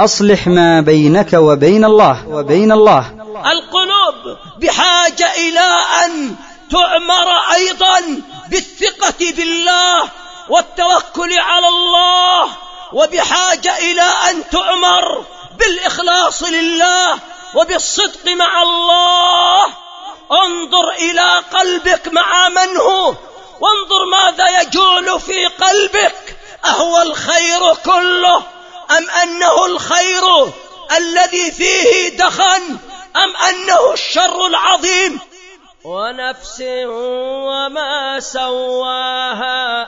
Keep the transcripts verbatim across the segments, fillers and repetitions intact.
أصلح ما بينك وبين الله وبين الله. القلوب بحاجة إلى أن تعمر أيضا بالثقة بالله والتوكل على الله، وبحاجة إلى أن تعمر بالإخلاص لله وبالصدق مع الله. انظر إلى قلبك مع من هو، وانظر ماذا يجول في قلبك، أهو الخير كله أم أنه الخير الذي فيه دخن أم أنه الشر العظيم؟ ونفس وما سواها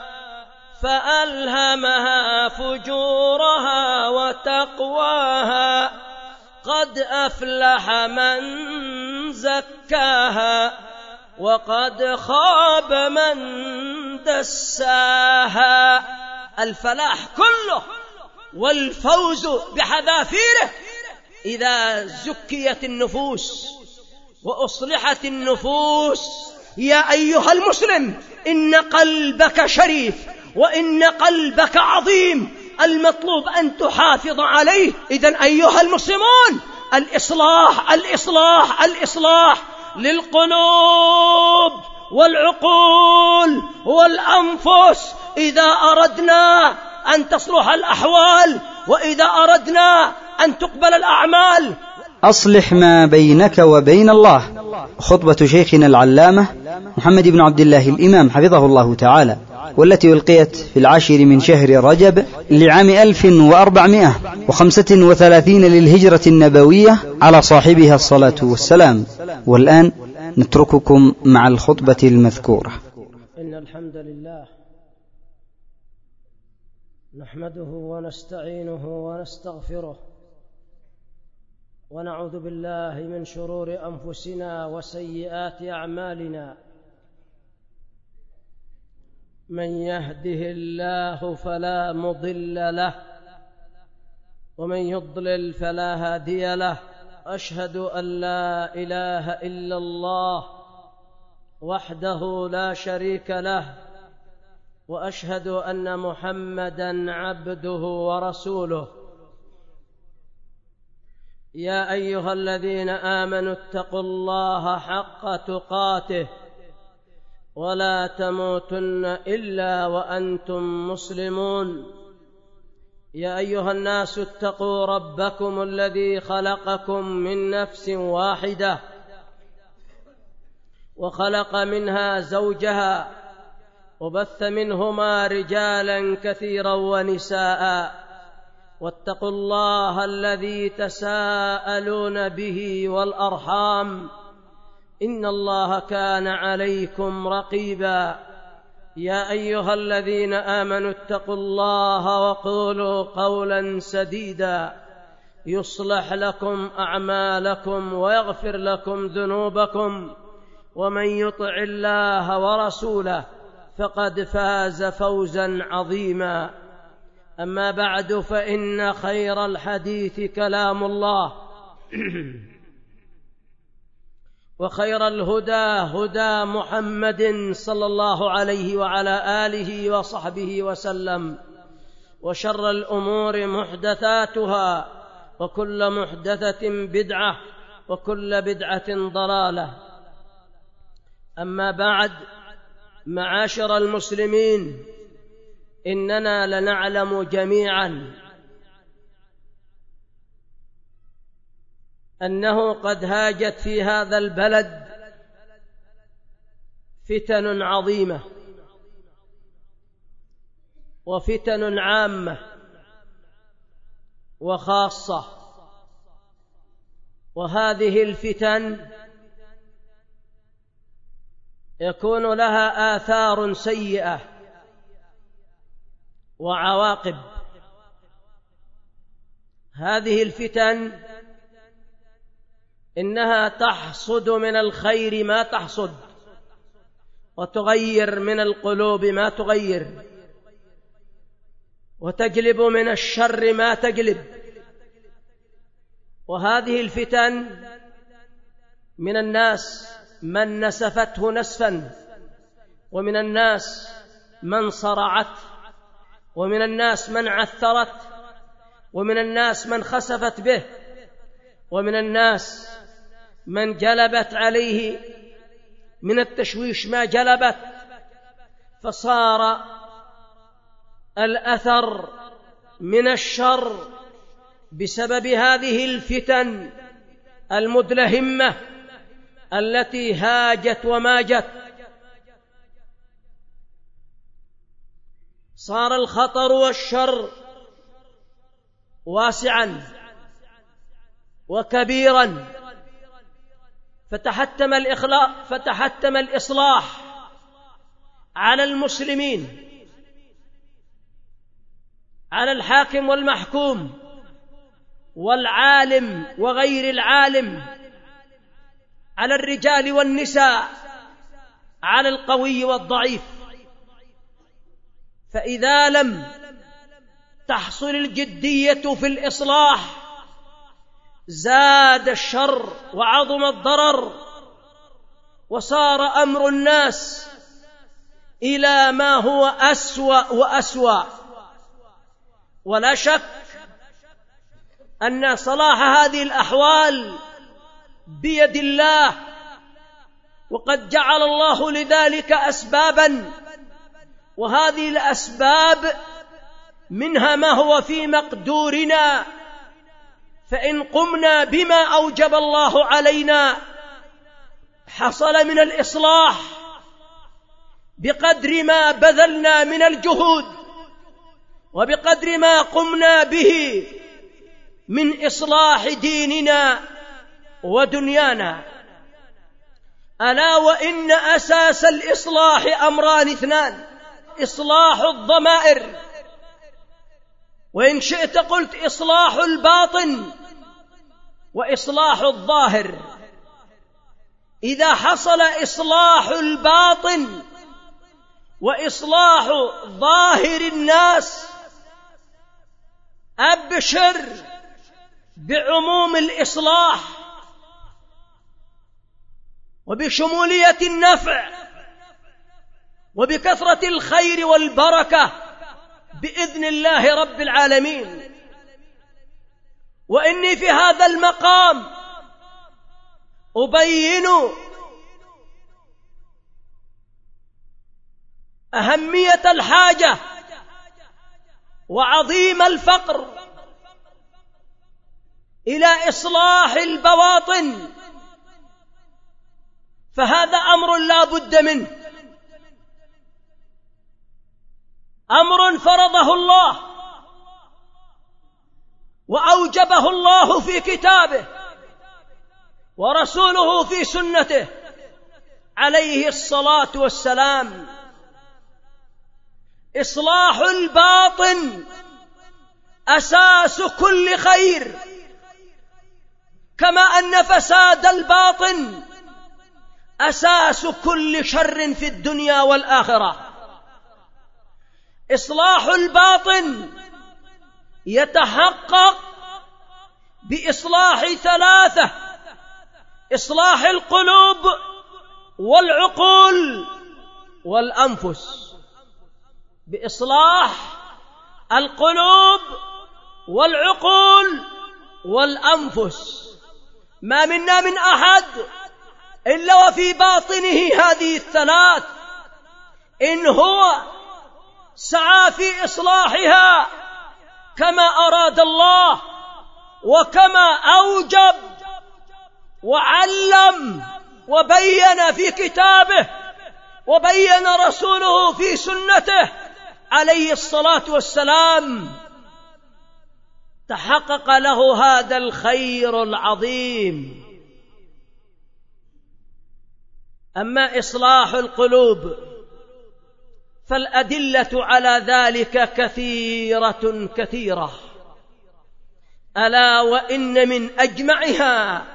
فألهمها فجورها وتقواها، قد أفلح من زكاها وقد خاب من دساها. الفلاح كله والفوز بحذافيره إذا زكيت النفوس وأصلحت النفوس. يا أيها المسلم، إن قلبك شريف وإن قلبك عظيم، المطلوب أن تحافظ عليه. إذن أيها المسلمون، الإصلاح الإصلاح الإصلاح للقلوب والعقول والأنفس إذا أردنا أن تصلح الأحوال وإذا أردنا أن تقبل الأعمال. أصلح ما بينك وبين الله. خطبة شيخنا العلامة محمد بن عبد الله الإمام حفظه الله تعالى، والتي ألقيت في العاشر من شهر رجب لعام ألف وأربعمائة وخمسة وثلاثين للهجرة النبوية على صاحبها الصلاة والسلام. والآن نترككم مع الخطبة المذكورة. إن الحمد لله نحمده ونستعينه ونستغفره ونعوذ بالله من شرور أنفسنا وسيئات أعمالنا. من يهده الله فلا مضل له ومن يضلل فلا هادي له. أشهد أن لا إله إلا الله وحده لا شريك له، وأشهد أن محمدًا عبده ورسوله. يا أيها الذين آمنوا اتقوا الله حق تقاته ولا تموتن إلا وأنتم مسلمون. يا أيها الناس اتقوا ربكم الذي خلقكم من نفس واحدة وخلق منها زوجها وبث منهما رجالا كثيرا ونساء، واتقوا الله الذي تساءلون به والأرحام، إن الله كان عليكم رقيبا. يا أيها الذين آمنوا اتقوا الله وقولوا قولا سديدا يصلح لكم أعمالكم ويغفر لكم ذنوبكم، ومن يطع الله ورسوله فقد فاز فوزا عظيما. أما بعد، فإن خير الحديث كلام الله وخير الهدى هدى محمد صلى الله عليه وعلى آله وصحبه وسلم، وشر الأمور محدثاتها وكل محدثة بدعة وكل بدعة ضلالة. أما بعد، معاشر المسلمين، إننا لنعلم جميعا أنه قد هاجت في هذا البلد فتن عظيمة وفتن عامة وخاصة، وهذه الفتن يكون لها آثار سيئة وعواقب. هذه الفتن إنها تحصد من الخير ما تحصد، وتغير من القلوب ما تغير، وتجلب من الشر ما تجلب. وهذه الفتن من الناس من نسفته نسفا، ومن الناس من صرعت، ومن الناس من عثرت، ومن الناس من خسفت به، ومن الناس من جلبت عليه من التشويش ما جلبت، فصار الأثر من الشر بسبب هذه الفتن المدلهمة التي هاجت وماجت. صار الخطر والشر واسعا وكبيرا، فتحتم الإخلاء فتحتم الإصلاح على المسلمين، على الحاكم والمحكوم والعالم وغير العالم، على الرجال والنساء، على القوي والضعيف. فإذا لم تحصل الجدية في الإصلاح زاد الشر وعظم الضرر، وصار أمر الناس إلى ما هو أسوأ وأسوأ. ولا شك أن صلاح هذه الأحوال بيد الله، وقد جعل الله لذلك أسبابا، وهذه الأسباب منها ما هو في مقدورنا، فإن قمنا بما أوجب الله علينا حصل من الإصلاح بقدر ما بذلنا من الجهود، وبقدر ما قمنا به من إصلاح ديننا ودنيانا. ألا وإن أساس الإصلاح أمران اثنان: إصلاح الضمائر، وإن شئت قلت إصلاح الباطن وإصلاح الظاهر. إذا حصل إصلاح الباطن وإصلاح ظاهر الناس أبشر بعموم الإصلاح وبشمولية النفع وبكثرة الخير والبركة بإذن الله رب العالمين. وإني في هذا المقام أبين أهمية الحاجة وعظيم الفقر إلى إصلاح البواطن، فهذا أمر لا بد منه، أمر فرضه الله وأوجبه الله في كتابه ورسوله في سنته عليه الصلاة والسلام. إصلاح الباطن أساس كل خير، كما أن فساد الباطن أساس كل شر في الدنيا والآخرة. إصلاح الباطن يتحقق بإصلاح ثلاثة: إصلاح القلوب والعقول والأنفس. بإصلاح القلوب والعقول والأنفس. ما منا من أحد إلا وفي باطنه هذه الثلاث، إن هو سعى في إصلاحها كما أراد الله وكما أوجب وعلم وبين في كتابه وبين رسوله في سنته عليه الصلاة والسلام، تحقق له هذا الخير العظيم. أما إصلاح القلوب فالأدلة على ذلك كثيرة كثيرة، ألا وإن من أجمعها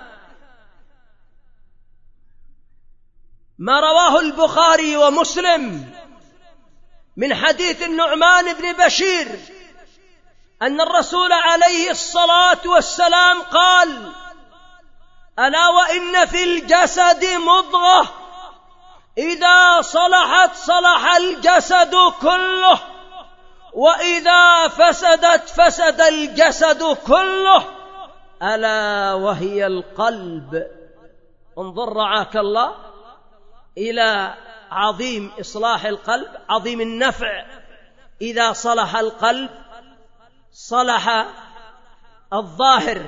ما رواه البخاري ومسلم من حديث النعمان بن بشير أن الرسول عليه الصلاة والسلام قال: ألا وإن في الجسد مضغة إذا صلحت صلح الجسد كله وإذا فسدت فسد الجسد كله، ألا وهي القلب. انظر رعاك الله إلى عظيم إصلاح القلب، عظيم النفع. إذا صلح القلب صلح الظاهر.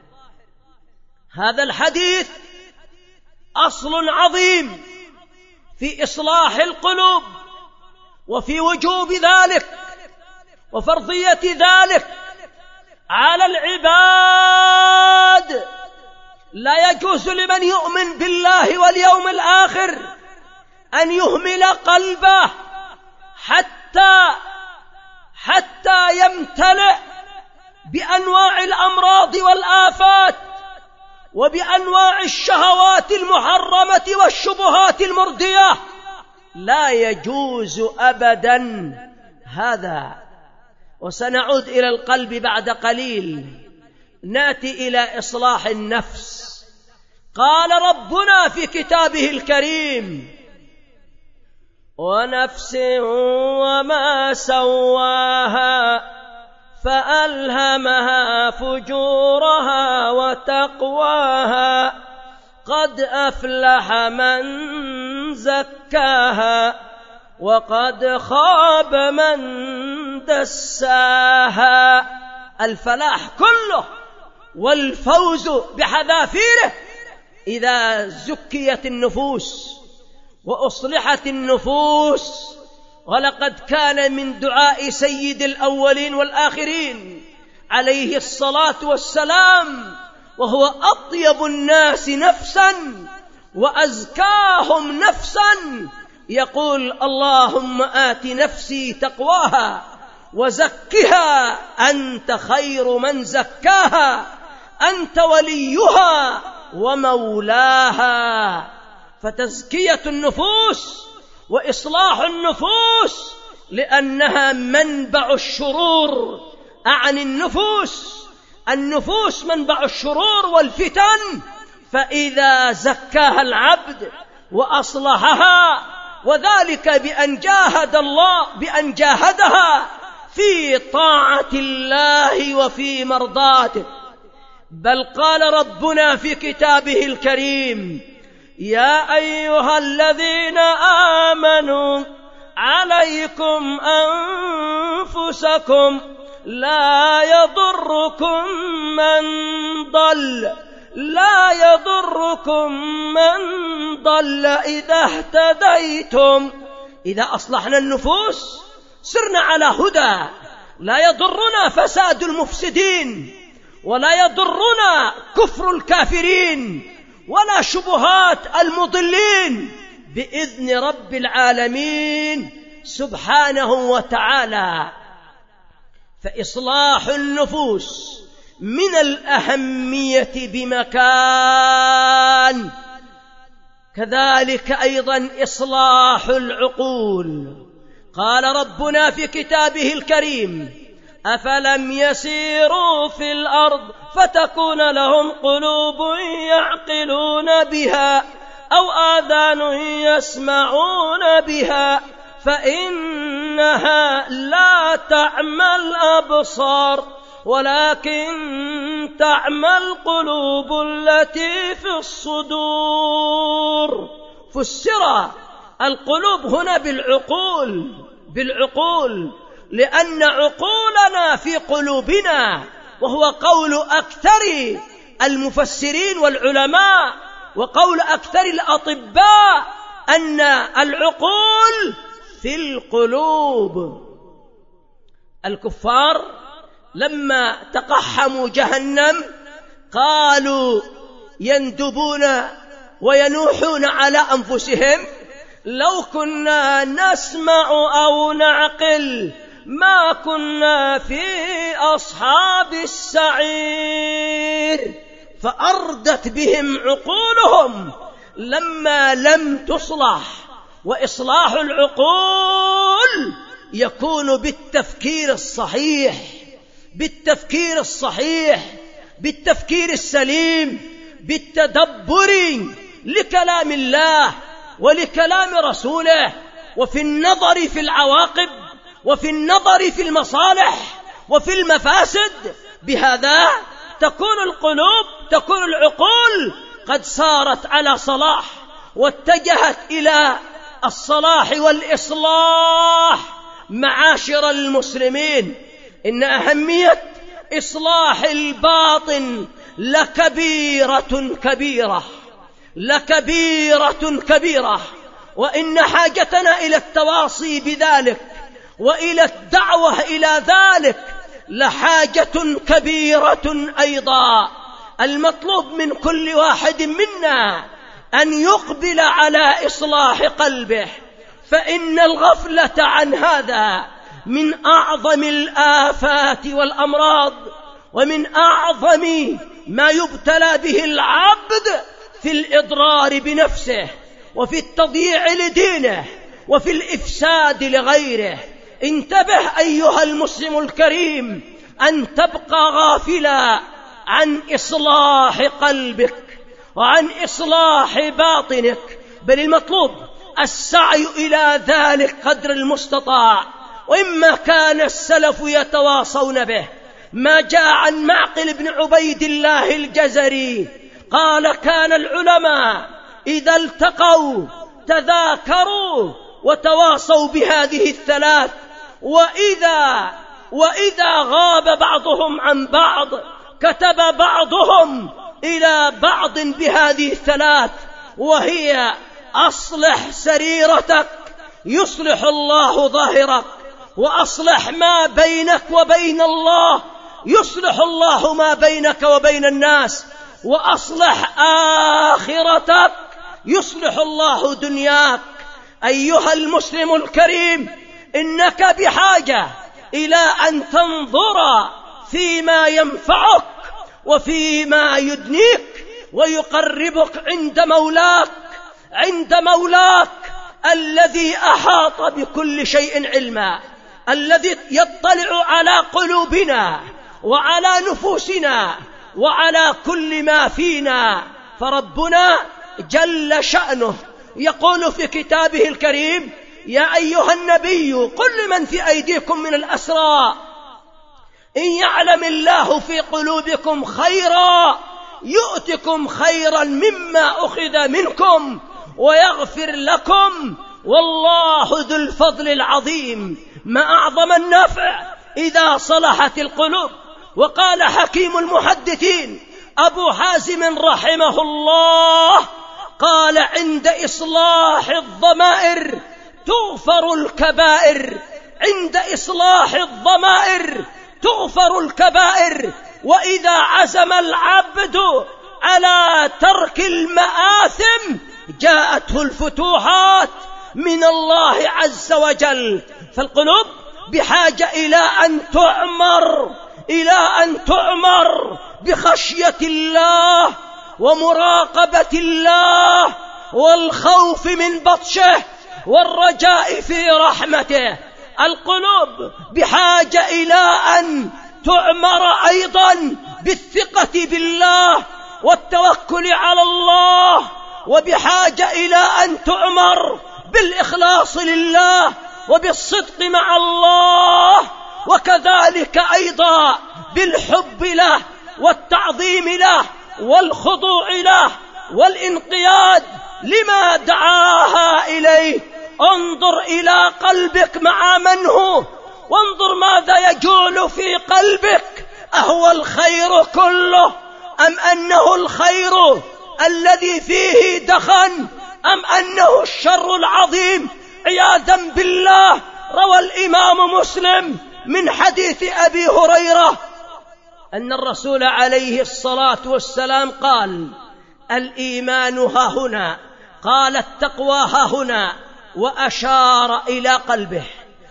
هذا الحديث أصل عظيم في إصلاح القلوب وفي وجوب ذلك وفرضية ذلك على العباد. لا يجوز لمن يؤمن بالله واليوم الآخر أن يهمل قلبه حتى حتى يمتلئ بأنواع الأمراض والآفات وبأنواع الشهوات المحرمة والشبهات المردية. لا يجوز أبدا هذا. وسنعود إلى القلب بعد قليل. نأتي إلى إصلاح النفس. قال ربنا في كتابه الكريم: ونفس وما سواها فألهمها فجورها وتقواها قد أفلح من زكاها وقد خاب من دساها. الفلاح كله والفوز بحذافيره إذا زكيت النفوس وأصلحت النفوس. ولقد كان من دعاء سيد الأولين والآخرين عليه الصلاة والسلام، وهو أطيب الناس نفسا وأزكاهم نفسا، يقول: اللهم آت نفسي تقواها وزكها أنت خير من زكاها أنت وليها ومولاها. فتزكية النفوس وإصلاح النفوس لأنها منبع الشرور. أعني النفوس النفوس منبع الشرور والفتن. فإذا زكاها العبد وأصلحها، وذلك بأن جاهد الله بأن جاهدها في طاعة الله وفي مرضاته. بل قال ربنا في كتابه الكريم: يا أيها الذين آمنوا عليكم أنفسكم لا يضركم من ضل لا يضركم من ضل إذا اهتديتم. إذا أصلحنا النفوس سرنا على هدى. لا يضرنا فساد المفسدين، ولا يضرنا كفر الكافرين، ولا شبهات المضلين، بإذن رب العالمين سبحانه وتعالى. فإصلاح النفوس من الأهمية بمكان. كذلك أيضا إصلاح العقول. قال ربنا في كتابه الكريم: أفلم يسيروا في الأرض فتكون لهم قلوب يعقلون بها أو آذان يسمعون بها فإنها لا تعمى الأبصار ولكن تعمى القلوب التي في الصدور. فسر القلوب هنا بالعقول بالعقول لأن عقولنا في قلوبنا، وهو قول أكثر المفسرين والعلماء وقول أكثر الأطباء أن العقول في القلوب. الكفار لما تقحموا جهنم قالوا يندبون وينوحون على أنفسهم: لو كنا نسمع أو نعقل ما كنا في أصحاب السعير. فأردت بهم عقولهم لما لم تصلح. وإصلاح العقول يكون بالتفكير الصحيح بالتفكير الصحيح بالتفكير السليم، بالتدبر لكلام الله ولكلام رسوله، وفي النظر في العواقب وفي النظر في المصالح وفي المفاسد. بهذا تكون القلوب، تكون العقول قد صارت على صلاح واتجهت إلى الصلاح والإصلاح. معاشر المسلمين، إن أهمية إصلاح الباطن لكبيرة كبيرة لكبيرة كبيرة، وإن حاجتنا إلى التواصي بذلك وإلى الدعوة إلى ذلك لحاجة كبيرة أيضا. المطلوب من كل واحد منا أن يقبل على إصلاح قلبه، فإن الغفلة عن هذا من أعظم الآفات والأمراض، ومن أعظم ما يبتلى به العبد في الإضرار بنفسه وفي التضييع لدينه وفي الإفساد لغيره. انتبه أيها المسلم الكريم أن تبقى غافلا عن إصلاح قلبك وعن إصلاح باطنك، بل المطلوب السعي إلى ذلك قدر المستطاع. وإما كان السلف يتواصون به، ما جاء عن معقل بن عبيد الله الجزري قال: كان العلماء إذا التقوا تذاكروا وتواصوا بهذه الثلاث، وإذا وإذا غاب بعضهم عن بعض كتب بعضهم إلى بعض بهذه الثلاث، وهي: أصلح سريرتك يصلح الله ظاهرك، وأصلح ما بينك وبين الله يصلح الله ما بينك وبين الناس، وأصلح آخرتك يصلح الله دنياك. أيها المسلم الكريم، إنك بحاجة إلى أن تنظر فيما ينفعك وفيما يدنيك ويقربك عند مولاك عند مولاك الذي أحاط بكل شيء علما، الذي يطلع على قلوبنا وعلى نفوسنا وعلى كل ما فينا. فربنا جل شأنه يقول في كتابه الكريم: يا أيها النبي قل لمن في أيديكم من الأسرى إن يعلم الله في قلوبكم خيرا يؤتكم خيرا مما أخذ منكم ويغفر لكم والله ذو الفضل العظيم. ما أعظم النفع إذا صلحت القلوب. وقال حكيم المحدثين أبو حازم رحمه الله قال: عند إصلاح الضمائر تغفر الكبائر، عند إصلاح الضمائر تغفر الكبائر. وإذا عزم العبد على ترك المآثم جاءته الفتوحات من الله عز وجل. فالقلوب بحاجة إلى أن تعمر إلى أن تعمر بخشية الله ومراقبة الله والخوف من بطشه والرجاء في رحمته. القلوب بحاجة إلى أن تعمر أيضا بالثقة بالله والتوكل على الله، وبحاجة إلى أن تعمر بالإخلاص لله وبالصدق مع الله، وكذلك أيضا بالحب له والتعظيم له والخضوع له والانقياد لما دعاها إليه. انظر إلى قلبك مع من هو، وانظر ماذا يجول في قلبك، أهو الخير كله أم أنه الخير الذي فيه دخن أم أنه الشر العظيم عياذا بالله. روى الإمام مسلم من حديث أبي هريرة أن الرسول عليه الصلاة والسلام قال: الإيمان ها هنا، قال التقوى ها هنا، وأشار إلى قلبه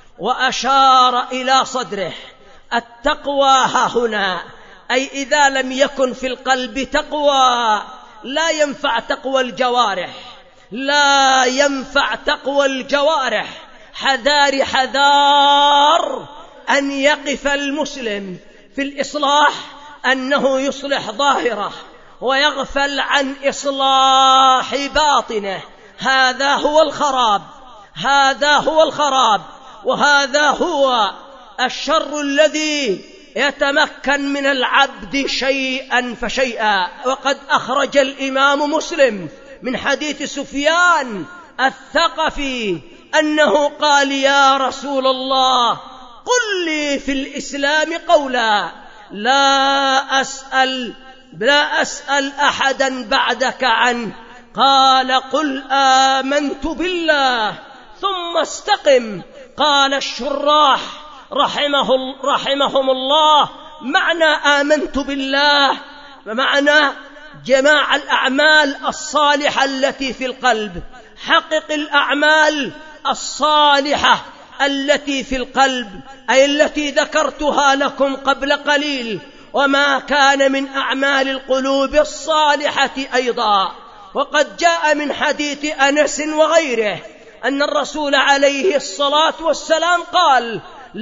وأشار إلى صدره. التقوى ها هنا أي إذا لم يكن في القلب تقوى لا ينفع تقوى الجوارح، لا ينفع تقوى الجوارح. حذار حذار أن يقف المسلم في الإصلاح أنه يصلح ظاهره ويغفل عن إصلاح باطنه. هذا هو الخراب، هذا هو الخراب. وهذا هو الشر الذي يتمكن من العبد شيئا فشيئا. وقد أخرج الإمام مسلم من حديث سفيان الثقفي أنه قال: يا رسول الله، قل لي في الإسلام قولا لا أسأل لا أسأل أحدا بعدك عنه. قال: قل آمنت بالله ثم استقم. قال الشراح رحمه رحمهم الله: معنى آمنت بالله معنى جماع الأعمال الصالحة التي في القلب. حقق الأعمال الصالحة التي في القلب، أي التي ذكرتها لكم قبل قليل، وما كان من أعمال القلوب الصالحة أيضا. وقد جاء من حديث أنس وغيره أن الرسول عليه الصلاة والسلام قال: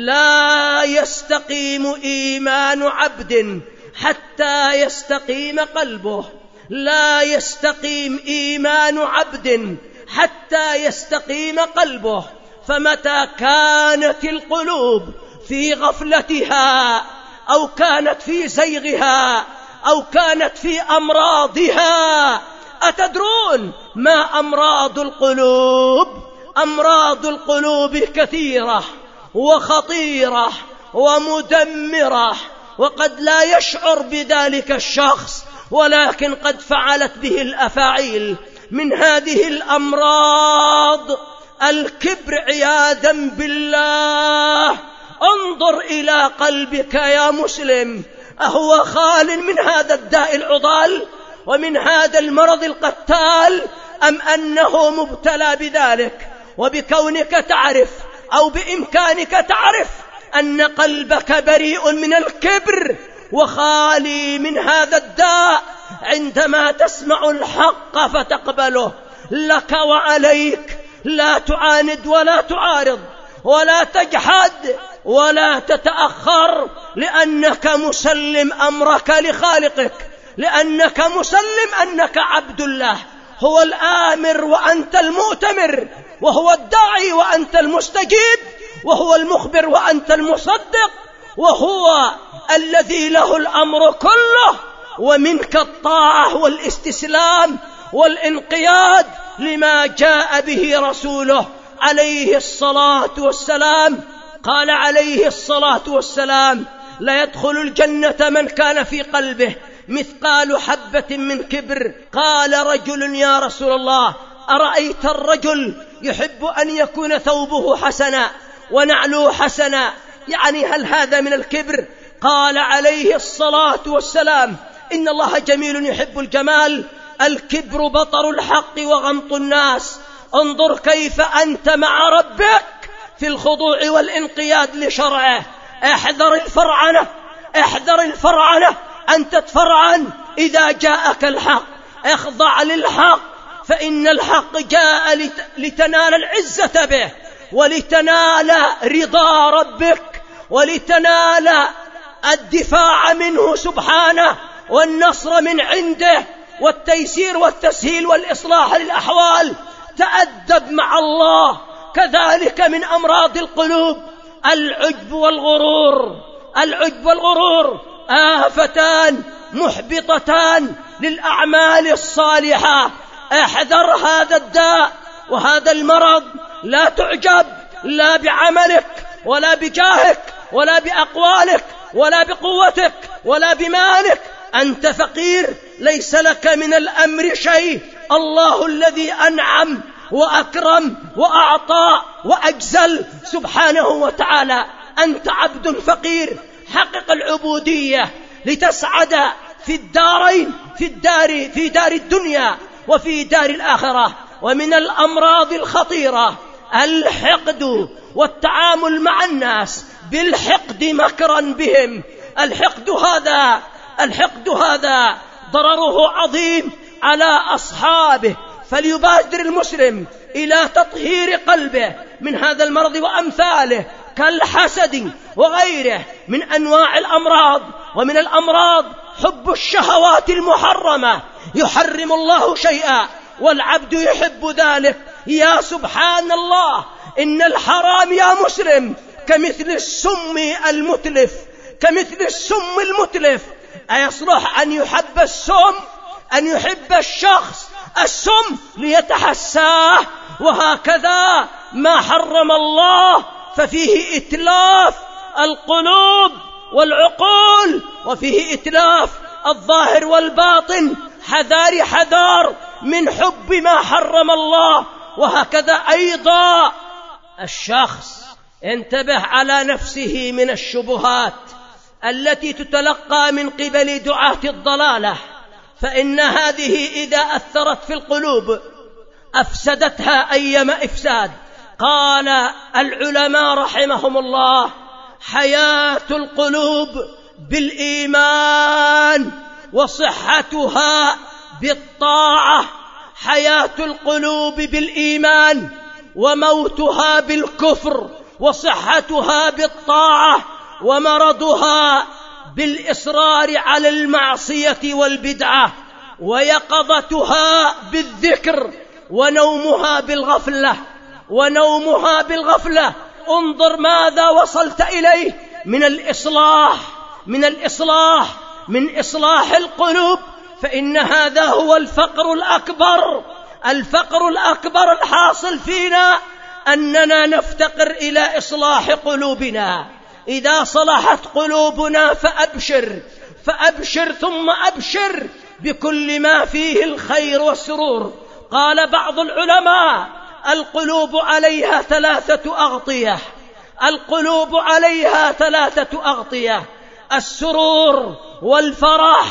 لا يستقيم إيمان عبد حتى يستقيم قلبه. لا يستقيم إيمان عبد حتى يستقيم قلبه. فمتى كانت القلوب في غفلتها أو كانت في زيغها أو كانت في أمراضها، أتدرون ما أمراض القلوب؟ أمراض القلوب كثيرة وخطيرة ومدمرة، وقد لا يشعر بذلك الشخص، ولكن قد فعلت به الأفاعيل. من هذه الأمراض الكبر عياذا بالله. انظر إلى قلبك يا مسلم، أهو خال من هذا الداء العضال ومن هذا المرض القتال، أم أنه مبتلى بذلك؟ وبكونك تعرف أو بإمكانك تعرف أن قلبك بريء من الكبر وخالي من هذا الداء، عندما تسمع الحق فتقبله. لك وعليك، لا تعاند ولا تعارض ولا تجحد ولا تتأخر، لأنك مسلم أمرك لخالقك، لأنك مسلم أنك عبد الله. هو الآمر وأنت المؤتمر، وهو الداعي وأنت المستجيب، وهو المخبر وأنت المصدق، وهو الذي له الأمر كله، ومنك الطاعة والاستسلام والانقياد لما جاء به رسوله عليه الصلاة والسلام. قال عليه الصلاة والسلام: لا يدخل الجنة من كان في قلبه مثقال حبة من كبر. قال رجل: يا رسول الله، أرأيت الرجل يحب أن يكون ثوبه حسنا ونعله حسنا، يعني هل هذا من الكبر؟ قال عليه الصلاة والسلام: إن الله جميل يحب الجمال. الكبر بطر الحق وغمط الناس. انظر كيف أنت مع ربك في الخضوع والانقياد لشرعه. احذر الفرعنة، احذر الفرعنة أن تتفرعن إذا جاءك الحق. اخضع للحق، فإن الحق جاء لتنال العزة به، ولتنال رضا ربك، ولتنال الدفاع منه سبحانه، والنصر من عنده، والتيسير والتسهيل والإصلاح للأحوال. تأدب مع الله. كذلك من أمراض القلوب العجب والغرور. العجب والغرور آفتان محبطتان للأعمال الصالحة. احذر هذا الداء وهذا المرض. لا تعجب لا بعملك ولا بجاهك ولا بأقوالك ولا بقوتك ولا بمالك. أنت فقير، ليس لك من الأمر شيء. الله الذي أنعم وأكرم وأعطى وأجزل سبحانه وتعالى. أنت عبد فقير. حقق العبودية لتسعد في الدارين، في الدار في دار الدنيا وفي دار الآخرة. ومن الأمراض الخطيرة الحقد والتعامل مع الناس بالحقد مكرا بهم. الحقد هذا الحقد هذا ضرره عظيم على أصحابه، فليبادر المسلم إلى تطهير قلبه من هذا المرض وأمثاله كالحسد وغيره من أنواع الأمراض. ومن الأمراض حب الشهوات المحرمة. يحرم الله شيئا والعبد يحب ذلك. يا سبحان الله، إن الحرام يا مسلم كمثل السم المتلف، كمثل السم المتلف. أيصلح أن يحب السم، أن يحب الشخص السم ليتحساه؟ وهكذا ما حرم الله ففيه إتلاف القلوب والعقول، وفيه إتلاف الظاهر والباطن. حذار حذار من حب ما حرم الله. وهكذا أيضا الشخص انتبه على نفسه من الشبهات التي تتلقى من قبل دعاة الضلالة، فإن هذه إذا أثرت في القلوب أفسدتها أيما إفساد. قال العلماء رحمهم الله: حياة القلوب بالإيمان وصحتها بالطاعة، حياة القلوب بالإيمان وموتها بالكفر، وصحتها بالطاعة ومرضها بالإصرار على المعصية والبدعة، ويقظتها بالذكر ونومها بالغفلة، ونومها بالغفلة. انظر ماذا وصلت إليه من الإصلاح، من الإصلاح من إصلاح القلوب. فإن هذا هو الفقر الأكبر، الفقر الأكبر الحاصل فينا أننا نفتقر إلى إصلاح قلوبنا. إذا صلحت قلوبنا فأبشر، فأبشر ثم أبشر بكل ما فيه الخير والسرور. قال بعض العلماء: القلوب عليها ثلاثة أغطية، القلوب عليها ثلاثة أغطية: السرور والفرح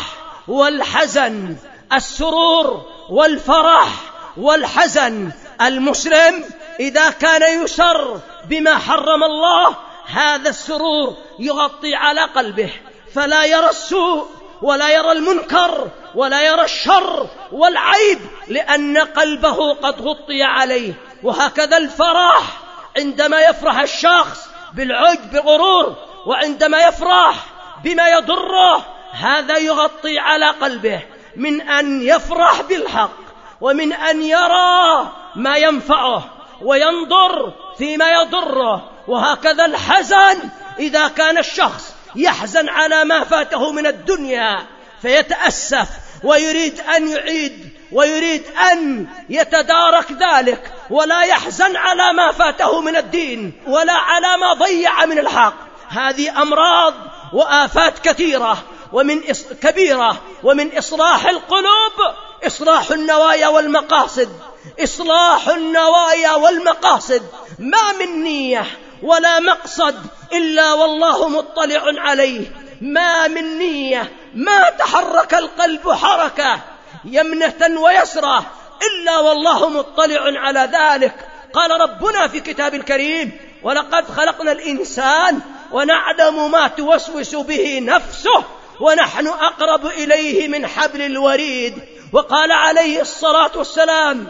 والحزن، السرور والفرح والحزن. المسلم إذا كان يسر بما حرم الله، هذا السرور يغطي على قلبه، فلا يرى السوء ولا يرى المنكر ولا يرى الشر والعيب، لأن قلبه قد غطي عليه. وهكذا الفرح، عندما يفرح الشخص بالعجب بالغرور، وعندما يفرح بما يضره، هذا يغطي على قلبه من أن يفرح بالحق، ومن أن يرى ما ينفعه وينظر فيما يضره. وهكذا الحزن، إذا كان الشخص يحزن على ما فاته من الدنيا فيتأسف ويريد أن يعيد ويريد أن يتدارك ذلك، ولا يحزن على ما فاته من الدين ولا على ما ضيع من الحق. هذه أمراض وآفات كثيرة ومن كبيرة. ومن إصلاح القلوب إصلاح النوايا والمقاصد، إصلاح النوايا والمقاصد. ما من نية ولا مقصد إلا والله مطلع عليه، ما من نية ما تحرك القلب حركة يمنة ويسرة إلا والله مطلع على ذلك. قال ربنا في كتاب الكريم: ولقد خلقنا الإنسان ونعلم ما توسوس به نفسه ونحن أقرب إليه من حبل الوريد. وقال عليه الصلاة والسلام: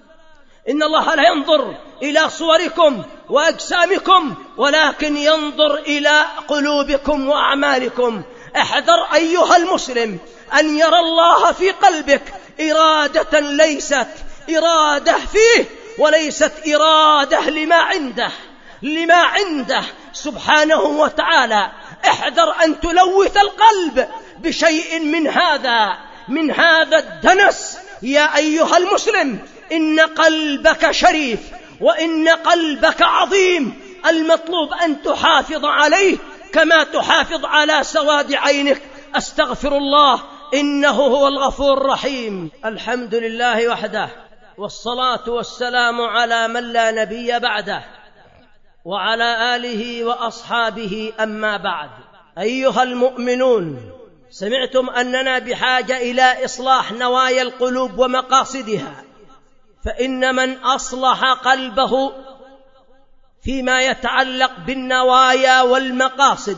إن الله لا ينظر إلى صوركم وأجسامكم ولكن ينظر إلى قلوبكم وأعمالكم. احذر أيها المسلم أن يرى الله في قلبك إرادة ليست إرادة فيه، وليست إرادة لما عنده لما عنده سبحانه وتعالى. احذر أن تلوث القلب بشيء من هذا من هذا الدنس. يا أيها المسلم، إن قلبك شريف وإن قلبك عظيم، المطلوب أن تحافظ عليه كما تحافظ على سواد عينك. أستغفر الله، إنه هو الغفور الرحيم. الحمد لله وحده، والصلاة والسلام على من لا نبي بعده، وعلى آله وأصحابه. أما بعد، أيها المؤمنون، سمعتم أننا بحاجة إلى إصلاح نوايا القلوب ومقاصدها. فإن من أصلح قلبه فيما يتعلق بالنوايا والمقاصد،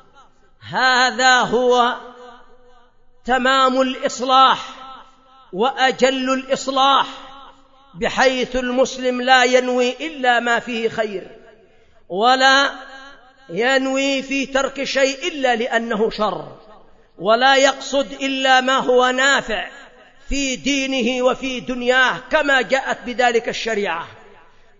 هذا هو تمام الإصلاح وأجل الإصلاح، بحيث المسلم لا ينوي إلا ما فيه خير، ولا ينوي في ترك شيء إلا لأنه شر، ولا يقصد إلا ما هو نافع في دينه وفي دنياه كما جاءت بذلك الشريعة.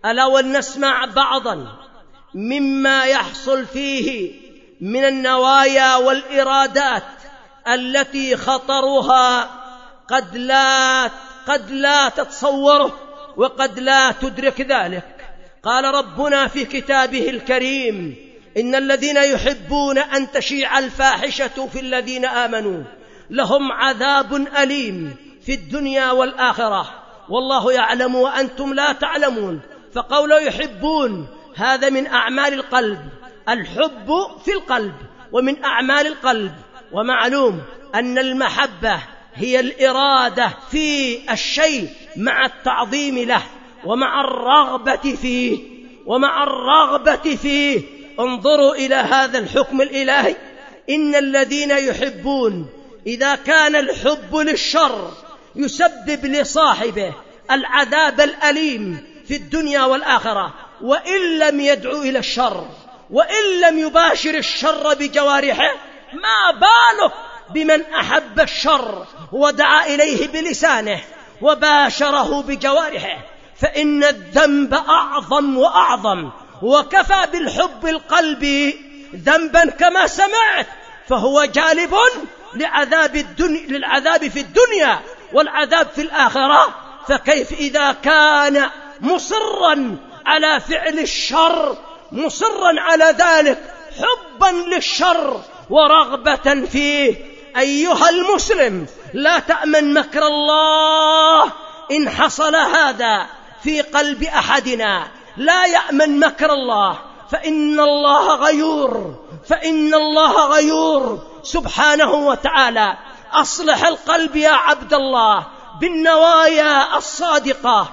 ألا ولنسمع بعضا مما يحصل فيه من النوايا والإرادات التي خطرها قد لا قد لا تتصوره وقد لا تدرك ذلك. قال ربنا في كتابه الكريم: إن الذين يحبون أن تشيع الفاحشة في الذين آمنوا لهم عذاب أليم في الدنيا والآخرة والله يعلم وأنتم لا تعلمون. فقوله يحبون هذا من أعمال القلب، الحب في القلب ومن أعمال القلب. ومعلوم أن المحبة هي الإرادة في الشيء مع التعظيم له ومع الرغبة فيه ومع الرغبة فيه. انظروا إلى هذا الحكم الإلهي: إن الذين يحبون، إذا كان الحب للشر يسبب لصاحبه العذاب الأليم في الدنيا والآخرة، وإن لم يدعو إلى الشر وإن لم يباشر الشر بجوارحه، ما بالك بمن أحب الشر ودعا إليه بلسانه وباشره بجوارحه، فإن الذنب أعظم وأعظم. وكفى بالحب القلبي ذنبا كما سمعت، فهو جالب لعذاب, الدنيا للعذاب في الدنيا والعذاب في الآخرة. فكيف إذا كان مصرا على فعل الشر، مصرا على ذلك حبا للشر ورغبة فيه؟ أيها المسلم، لا تأمن مكر الله. إن حصل هذا في قلب أحدنا لا يأمن مكر الله، فإن الله غيور، فإن الله غيور سبحانه وتعالى. أصلح القلب يا عبد الله بالنوايا الصادقة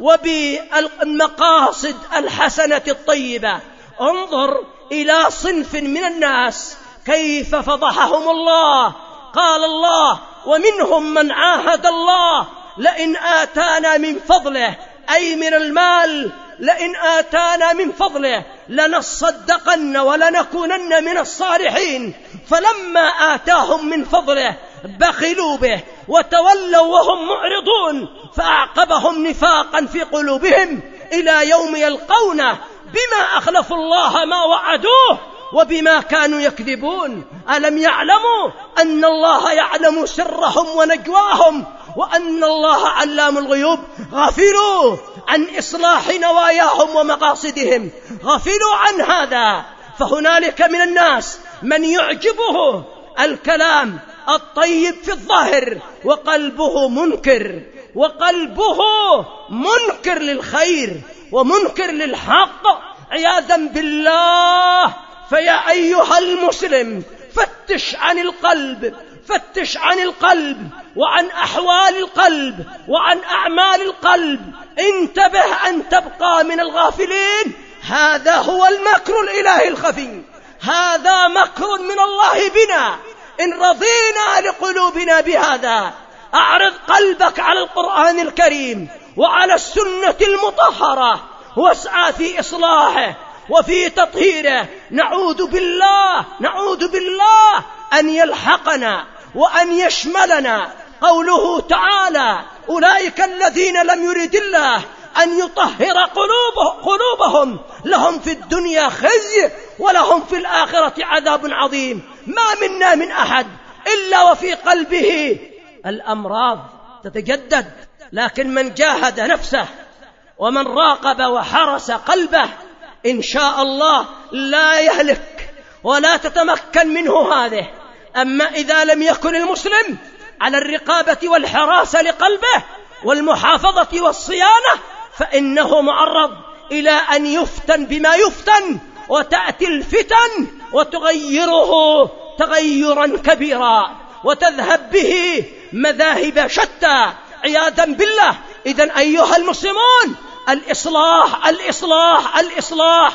وبالمقاصد الحسنة الطيبة. انظر إلى صنف من الناس كيف فضحهم الله. قال الله: ومنهم من عاهد الله لئن آتانا من فضله، أي من المال، لئن آتانا من فضله لنصدقن ولنكونن من الصالحين، فلما آتاهم من فضله بخلوا به وتولوا وهم معرضون، فأعقبهم نفاقا في قلوبهم إلى يوم يلقونه بما أخلفوا الله ما وعدوه وبما كانوا يكذبون. ألم يعلموا أن الله يعلم سرهم ونجواهم وأن الله علام الغيوب؟ غفلوا عن إصلاح نواياهم ومقاصدهم، غفلوا عن هذا. فهنالك من الناس من يعجبه الكلام الطيب في الظاهر وقلبه منكر، وقلبه منكر للخير ومنكر للحق عياذا بالله. فيا أيها المسلم، فتش عن القلب، فتش عن القلب وعن أحوال القلب وعن أعمال القلب. انتبه أن تبقى من الغافلين. هذا هو المكر الإلهي الخفي، هذا مكر من الله بنا إن رضينا لقلوبنا بهذا. أعرض قلبك على القرآن الكريم وعلى السنة المطهرة واسعى في إصلاحه وفي تطهيره. نعوذ بالله نعوذ بالله أن يلحقنا وأن يشملنا قوله تعالى: أولئك الذين لم يرد الله أن يطهر قلوبهم لهم في الدنيا خزي ولهم في الآخرة عذاب عظيم. ما منا من أحد إلا وفي قلبه الأمراض تتجدد، لكن من جاهد نفسه ومن راقب وحرس قلبه إن شاء الله لا يهلك ولا تتمكن منه هذه. أما إذا لم يكن المسلم على الرقابة والحراسة لقلبه والمحافظة والصيانة، فإنه معرض إلى أن يفتن بما يفتن، وتأتي الفتن وتغيره تغيرا كبيرا وتذهب به مذاهب شتى عياذا بالله. إذن أيها المسلمون، الإصلاح الإصلاح الإصلاح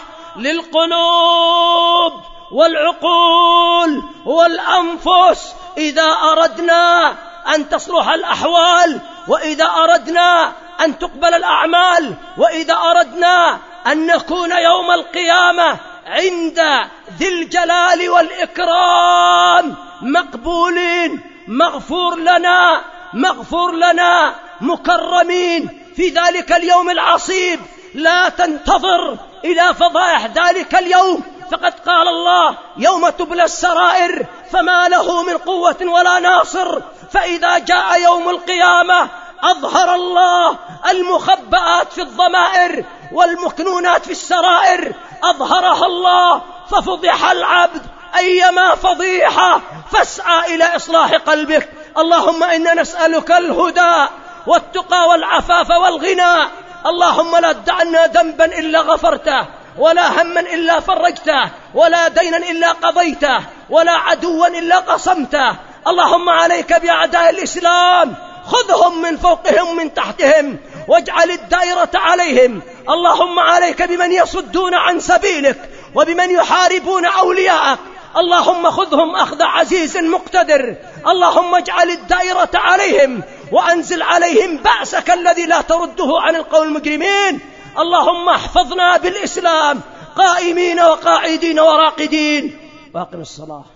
للقلوب والعقول والأنفس. إذا أردنا أن تصلح الأحوال، وإذا أردنا أن تقبل الأعمال، وإذا أردنا أن نكون يوم القيامة عند ذي الجلال والإكرام مقبولين، مغفور لنا مغفور لنا مكرمين في ذلك اليوم العصيب، لا تنتظر إلى فضائح ذلك اليوم، فقد قال الله: يوم تبلى السرائر فما له من قوة ولا ناصر. فإذا جاء يوم القيامة أظهر الله المخبآت في الضمائر والمكنونات في السرائر، أظهرها الله، ففضح العبد أيما فضيحة، فاسعى إلى إصلاح قلبك. اللهم إنا نسألك الهدى والتقى والعفاف والغنى. اللهم لا تدع عنا ذنبا إلا غفرته، ولا هما إلا فرجته، ولا دينا إلا قضيته، ولا عدوا إلا قصمته. اللهم عليك بأعداء الإسلام، خذهم من فوقهم من تحتهم، واجعل الدائرة عليهم. اللهم عليك بمن يصدون عن سبيلك وبمن يحاربون أولياءك. اللهم خذهم أخذ عزيز مقتدر. اللهم اجعل الدائرة عليهم، وأنزل عليهم بأسك الذي لا ترده عن القوم المجرمين. اللهم احفظنا بالإسلام قائمين وقاعدين وراقدين. واقم الصلاة.